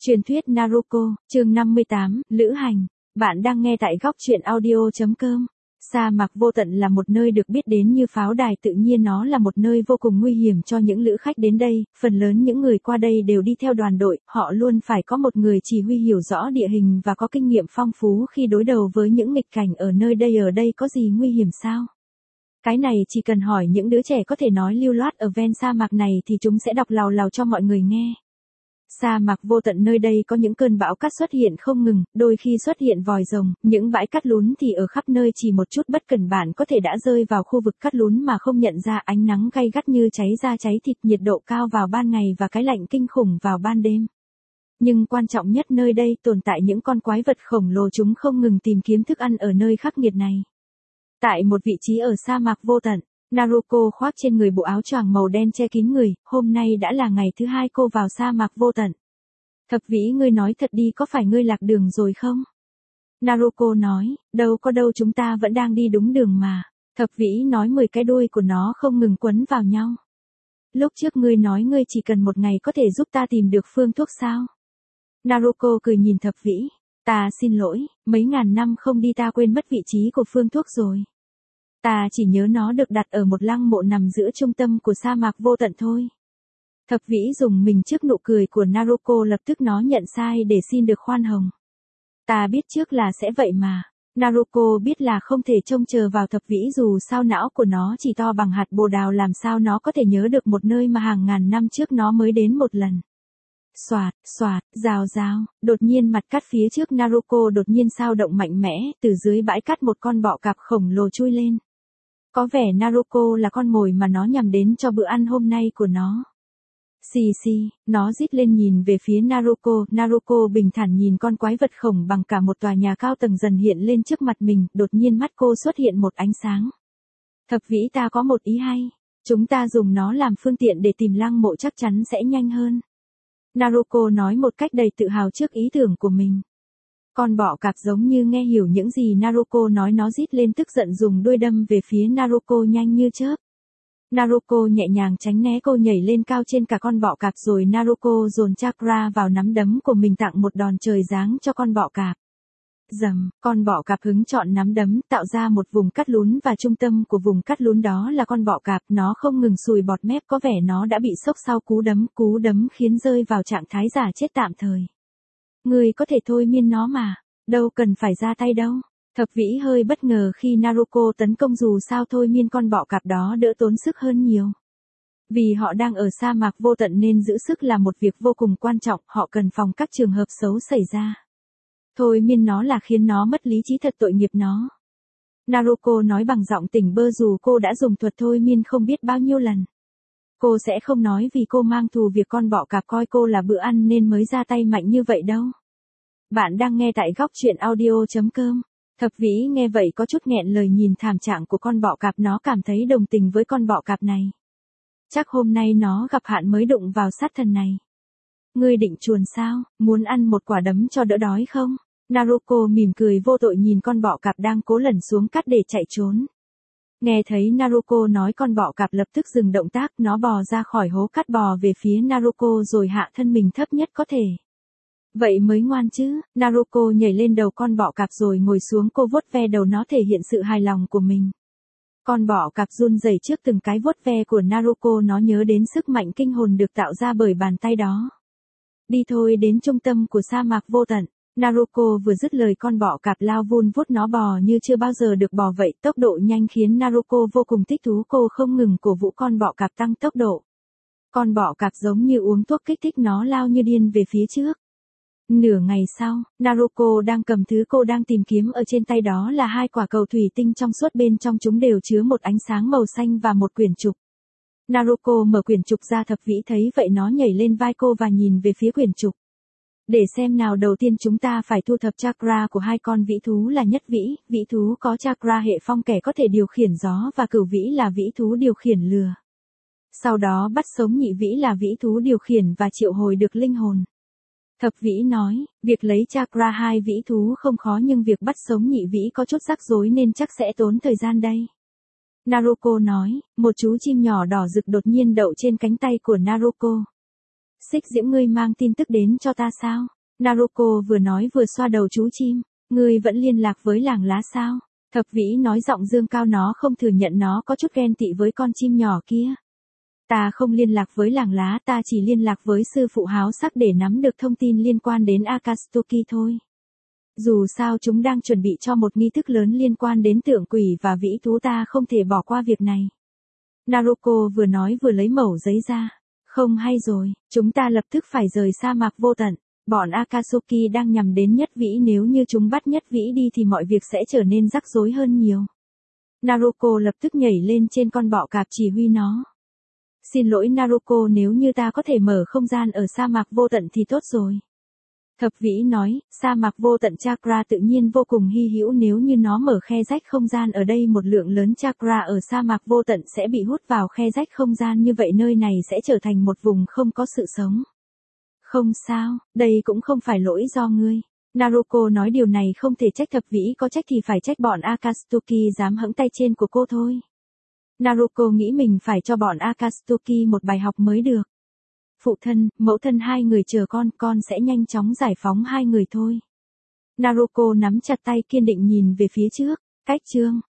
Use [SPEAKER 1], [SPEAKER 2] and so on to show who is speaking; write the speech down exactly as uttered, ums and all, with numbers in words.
[SPEAKER 1] Truyền thuyết Naruto, chương năm mươi tám, Lữ hành. Bạn đang nghe tại góc truyện audio chấm com. Sa mạc vô tận là một nơi được biết đến như pháo đài, tự nhiên nó là một nơi vô cùng nguy hiểm cho những lữ khách đến đây, phần lớn những người qua đây đều đi theo đoàn đội, họ luôn phải có một người chỉ huy hiểu rõ địa hình và có kinh nghiệm phong phú khi đối đầu với những nghịch cảnh ở nơi đây. Ở đây có gì nguy hiểm sao? Cái này chỉ cần hỏi những đứa trẻ có thể nói lưu loát ở ven sa mạc này thì chúng sẽ đọc lào lào cho mọi người nghe. Sa mạc vô tận nơi đây có những cơn bão cát xuất hiện không ngừng, đôi khi xuất hiện vòi rồng, những bãi cát lún thì ở khắp nơi, chỉ một chút bất cẩn bạn có thể đã rơi vào khu vực cát lún mà không nhận ra. Ánh nắng gay gắt như cháy da cháy thịt, nhiệt độ cao vào ban ngày và cái lạnh kinh khủng vào ban đêm. Nhưng quan trọng nhất, nơi đây tồn tại những con quái vật khổng lồ, chúng không ngừng tìm kiếm thức ăn ở nơi khắc nghiệt này. Tại một vị trí ở sa mạc vô tận, Naruto khoác trên người bộ áo choàng màu đen che kín người, hôm nay đã là ngày thứ hai cô vào sa mạc vô tận. Thập vĩ, ngươi nói thật đi, có phải ngươi lạc đường rồi không? Naruto nói, đâu có đâu, chúng ta vẫn đang đi đúng đường mà. Thập vĩ nói, mười cái đuôi của nó không ngừng quấn vào nhau. Lúc trước ngươi nói ngươi chỉ cần một ngày có thể giúp ta tìm được phương thuốc sao? Naruto cười nhìn thập vĩ, ta xin lỗi, mấy ngàn năm không đi ta quên mất vị trí của phương thuốc rồi. Ta chỉ nhớ nó được đặt ở một lăng mộ nằm giữa trung tâm của sa mạc vô tận thôi. Thập vĩ dùng mình trước nụ cười của Naruto, lập tức nó nhận sai để xin được khoan hồng. Ta biết trước là sẽ vậy mà. Naruto biết là không thể trông chờ vào thập vĩ, dù sao não của nó chỉ to bằng hạt bồ đào, làm sao nó có thể nhớ được một nơi mà hàng ngàn năm trước nó mới đến một lần. Xoạt, xoạt, rào rào, đột nhiên mặt cát phía trước Naruto đột nhiên sao động mạnh mẽ, từ dưới bãi cát một con bọ cạp khổng lồ chui lên. Có vẻ Naruto là con mồi mà nó nhằm đến cho bữa ăn hôm nay của nó. Xì xì, nó rít lên nhìn về phía Naruto. Naruto bình thản nhìn con quái vật khổng bằng cả một tòa nhà cao tầng dần hiện lên trước mặt mình, đột nhiên mắt cô xuất hiện một ánh sáng. Thập vĩ, ta có một ý hay. Chúng ta dùng nó làm phương tiện để tìm lăng mộ, chắc chắn sẽ nhanh hơn. Naruto nói một cách đầy tự hào trước ý tưởng của mình. Con bọ cạp giống như nghe hiểu những gì Naruto nói, nó rít lên tức giận, dùng đuôi đâm về phía Naruto nhanh như chớp. Naruto nhẹ nhàng tránh né, cô nhảy lên cao trên cả con bọ cạp, rồi Naruto dồn chakra vào nắm đấm của mình, tặng một đòn trời giáng cho con bọ cạp. Dầm, con bọ cạp hứng chọn nắm đấm, tạo ra một vùng cát lún, và trung tâm của vùng cát lún đó là con bọ cạp. Nó không ngừng sùi bọt mép, có vẻ nó đã bị sốc sau cú đấm, cú đấm khiến rơi vào trạng thái giả chết tạm thời. Người có thể thôi miên nó mà, đâu cần phải ra tay đâu. Thập vĩ hơi bất ngờ khi Naruto tấn công, dù sao thôi miên con bọ cạp đó đỡ tốn sức hơn nhiều. Vì họ đang ở sa mạc vô tận nên giữ sức là một việc vô cùng quan trọng, họ cần phòng các trường hợp xấu xảy ra. Thôi miên nó là khiến nó mất lý trí, thật tội nghiệp nó. Naruto nói bằng giọng tỉnh bơ, dù cô đã dùng thuật thôi miên không biết bao nhiêu lần. Cô sẽ không nói vì cô mang thù việc con bọ cạp coi cô là bữa ăn nên mới ra tay mạnh như vậy đâu. Bạn đang nghe tại góc truyện audio chấm com. Thập vĩ nghe vậy có chút nghẹn lời, nhìn thảm trạng của con bọ cạp, nó cảm thấy đồng tình với con bọ cạp này. Chắc hôm nay nó gặp hạn mới đụng vào sát thần này. Ngươi định chuồn sao, muốn ăn một quả đấm cho đỡ đói không? Naruto mỉm cười vô tội nhìn con bọ cạp đang cố lẩn xuống cát để chạy trốn. Nghe thấy Naruto nói, con bọ cạp lập tức dừng động tác, nó bò ra khỏi hố cát, bò về phía Naruto rồi hạ thân mình thấp nhất có thể. Vậy mới ngoan chứ. Naruto nhảy lên đầu con bọ cạp rồi ngồi xuống, cô vuốt ve đầu nó thể hiện sự hài lòng của mình. Con bọ cạp run rẩy trước từng cái vuốt ve của Naruto, nó nhớ đến sức mạnh kinh hồn được tạo ra bởi bàn tay đó. Đi thôi, đến trung tâm của sa mạc vô tận. Naruto vừa dứt lời, con bọ cạp lao vun vút, nó bò như chưa bao giờ được bò vậy, tốc độ nhanh khiến Naruto vô cùng thích thú, cô không ngừng cổ vũ con bọ cạp tăng tốc độ. Con bọ cạp giống như uống thuốc kích thích, nó lao như điên về phía trước. Nửa ngày sau, Naruto đang cầm thứ cô đang tìm kiếm ở trên tay, đó là hai quả cầu thủy tinh trong suốt, bên trong chúng đều chứa một ánh sáng màu xanh và một quyển trục. Naruto mở quyển trục ra, thập vĩ thấy vậy nó nhảy lên vai cô và nhìn về phía quyển trục. Để xem nào, đầu tiên chúng ta phải thu thập chakra của hai con vĩ thú là nhất vĩ, vĩ thú có chakra hệ phong, kẻ có thể điều khiển gió, và cửu vĩ là vĩ thú điều khiển lửa. Sau đó bắt sống nhị vĩ là vĩ thú điều khiển và triệu hồi được linh hồn. Thập vĩ nói, việc lấy chakra hai vĩ thú không khó, nhưng việc bắt sống nhị vĩ có chút rắc rối nên chắc sẽ tốn thời gian đây. Naruto nói, một chú chim nhỏ đỏ rực đột nhiên đậu trên cánh tay của Naruto. Xích Diễm ngươi mang tin tức đến cho ta sao? Naruko vừa nói vừa xoa đầu chú chim. Ngươi vẫn liên lạc với làng lá sao? Thập vĩ nói giọng dương cao, nó không thừa nhận nó có chút ghen tị với con chim nhỏ kia. Ta không liên lạc với làng lá, ta chỉ liên lạc với sư phụ háo sắc để nắm được thông tin liên quan đến Akatsuki thôi. Dù sao chúng đang chuẩn bị cho một nghi thức lớn liên quan đến tượng quỷ và vĩ thú, ta không thể bỏ qua việc này. Naruko vừa nói vừa lấy mẩu giấy ra. Không hay rồi, chúng ta lập tức phải rời sa mạc vô tận. Bọn Akatsuki đang nhằm đến Nhất Vĩ, nếu như chúng bắt Nhất Vĩ đi thì mọi việc sẽ trở nên rắc rối hơn nhiều. Naruko lập tức nhảy lên trên con bọ cạp chỉ huy nó. Xin lỗi Naruko, nếu như ta có thể mở không gian ở sa mạc vô tận thì tốt rồi. Thập vĩ nói, sa mạc vô tận chakra tự nhiên vô cùng hy hữu, nếu như nó mở khe rách không gian ở đây, một lượng lớn chakra ở sa mạc vô tận sẽ bị hút vào khe rách không gian, như vậy nơi này sẽ trở thành một vùng không có sự sống. Không sao, đây cũng không phải lỗi do ngươi. Naruko nói điều này không thể trách thập vĩ, có trách thì phải trách bọn Akatsuki dám hẫng tay trên của cô thôi. Naruko nghĩ mình phải cho bọn Akatsuki một bài học mới được. Phụ thân, mẫu thân hai người chờ con, con sẽ nhanh chóng giải phóng hai người thôi. Naruko nắm chặt tay kiên định nhìn về phía trước. Cách chương